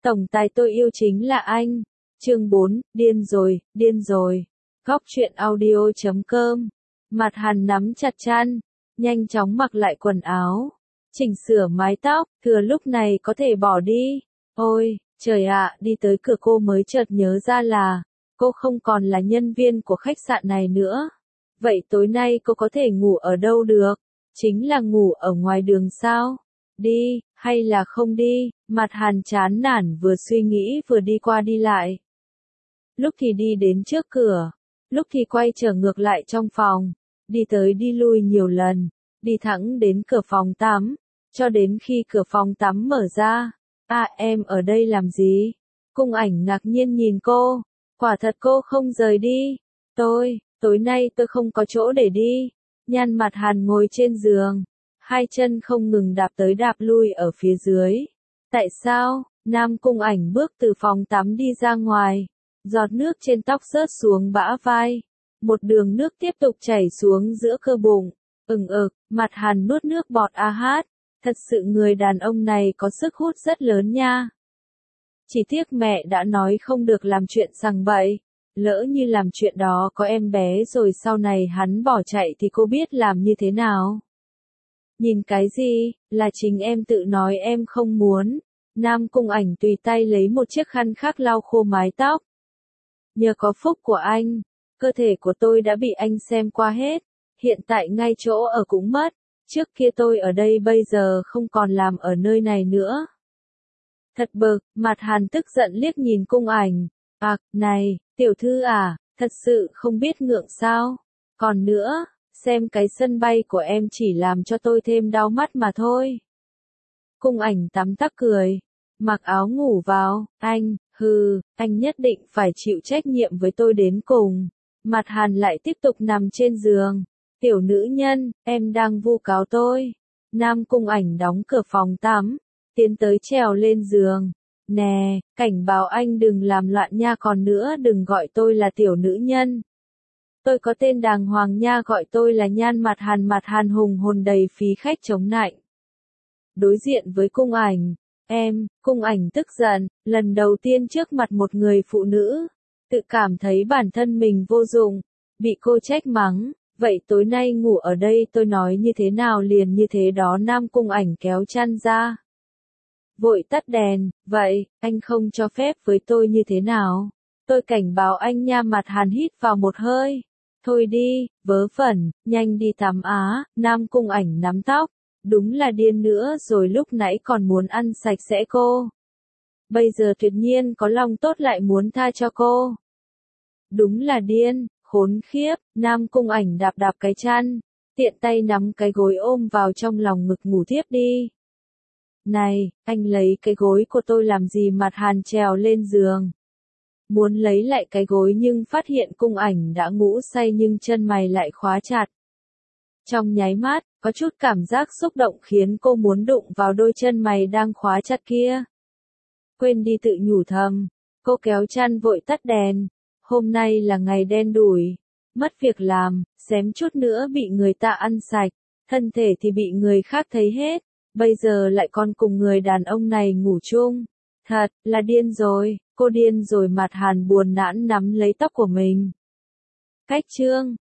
Tổng tài tôi yêu chính là anh. Chương 4, điên rồi, điên rồi. Góc truyện audio.com. Mặt Hàn nắm chặt chăn, nhanh chóng mặc lại quần áo, chỉnh sửa mái tóc, thừa lúc này có thể bỏ đi. Ôi, trời ạ, đi tới cửa cô mới chợt nhớ ra là, cô không còn là nhân viên của khách sạn này nữa. Vậy tối nay cô có thể ngủ ở đâu được? Chính là ngủ ở ngoài đường sao? Đi, hay là không đi? Mặt Hàn chán nản vừa suy nghĩ vừa đi qua đi lại. Lúc thì đi đến trước cửa, lúc thì quay trở ngược lại trong phòng, đi tới đi lui nhiều lần, đi thẳng đến cửa phòng tắm, cho đến khi cửa phòng tắm mở ra. À, em ở đây làm gì? Cung Ảnh ngạc nhiên nhìn cô, quả thật cô không rời đi. Tối nay tôi không có chỗ để đi. Nhăn Mặt Hàn ngồi trên giường, hai chân không ngừng đạp tới đạp lui ở phía dưới. Tại sao? Nam Cung Ảnh bước từ phòng tắm đi ra ngoài, giọt nước trên tóc rớt xuống bả vai, một đường nước tiếp tục chảy xuống giữa cơ bụng. Mặt Hàn nuốt nước bọt hát, thật sự người đàn ông này có sức hút rất lớn nha. Chỉ tiếc mẹ đã nói không được làm chuyện sằng bậy, lỡ như làm chuyện đó có em bé rồi sau này hắn bỏ chạy thì cô biết làm như thế nào. Nhìn cái gì, là chính em tự nói em không muốn. Nam Cung Ảnh tùy tay lấy một chiếc khăn khác lau khô mái tóc. Nhờ có phúc của anh, cơ thể của tôi đã bị anh xem qua hết, hiện tại ngay chỗ ở cũng mất, trước kia tôi ở đây bây giờ không còn làm ở nơi này nữa. Thật bực, Mặt Hàn tức giận liếc nhìn Cung Ảnh. Này, tiểu thư à, thật sự không biết ngượng sao? Còn nữa, xem cái sân bay của em chỉ làm cho tôi thêm đau mắt mà thôi. Cung Ảnh tắm tắc cười, mặc áo ngủ vào, anh nhất định phải chịu trách nhiệm với tôi đến cùng. Mặt Hàn lại tiếp tục nằm trên giường. Tiểu nữ nhân, em đang vu cáo tôi. Nam Cung Ảnh đóng cửa phòng tắm, tiến tới trèo lên giường. Nè, cảnh báo anh đừng làm loạn nha, còn nữa đừng gọi tôi là tiểu nữ nhân. Tôi có tên đàng hoàng nha, gọi tôi là Nhan. Mặt Hàn hùng hồn đầy khí khách chống nạnh. Đối diện với Cung Ảnh, Cung Ảnh tức giận, lần đầu tiên trước mặt một người phụ nữ, tự cảm thấy bản thân mình vô dụng, bị cô trách mắng. Vậy tối nay ngủ ở đây tôi nói như thế nào liền như thế đó. Nam Cung Ảnh kéo chăn ra, vội tắt đèn. Vậy, anh không cho phép với tôi như thế nào? Tôi cảnh báo anh nha. Mặt Hàn hít vào một hơi. Thôi đi, vớ vẩn, nhanh đi tắm á. Nam Cung Ảnh nắm tóc, đúng là điên nữa rồi, lúc nãy còn muốn ăn sạch sẽ cô, bây giờ tuyệt nhiên có lòng tốt lại muốn tha cho cô. Đúng là điên, khốn khiếp. Nam Cung Ảnh đạp đạp cái chăn, tiện tay nắm cái gối ôm vào trong lòng ngực ngủ thiếp đi. Này, anh lấy cái gối của tôi làm gì? Mặt Hàn trèo lên giường, muốn lấy lại cái gối nhưng phát hiện Cung Ảnh đã ngủ say nhưng chân mày lại khóa chặt. Trong nháy mắt, có chút cảm giác xúc động khiến cô muốn đụng vào đôi chân mày đang khóa chặt kia. Quên đi tự nhủ thầm, cô kéo chăn vội tắt đèn. Hôm nay là ngày đen đủi, mất việc làm, xém chút nữa bị người ta ăn sạch, thân thể thì bị người khác thấy hết, bây giờ lại còn cùng người đàn ông này ngủ chung. Thật là điên rồi, cô điên rồi. Mặt Hàn buồn nản nắm lấy tóc của mình. Cách chương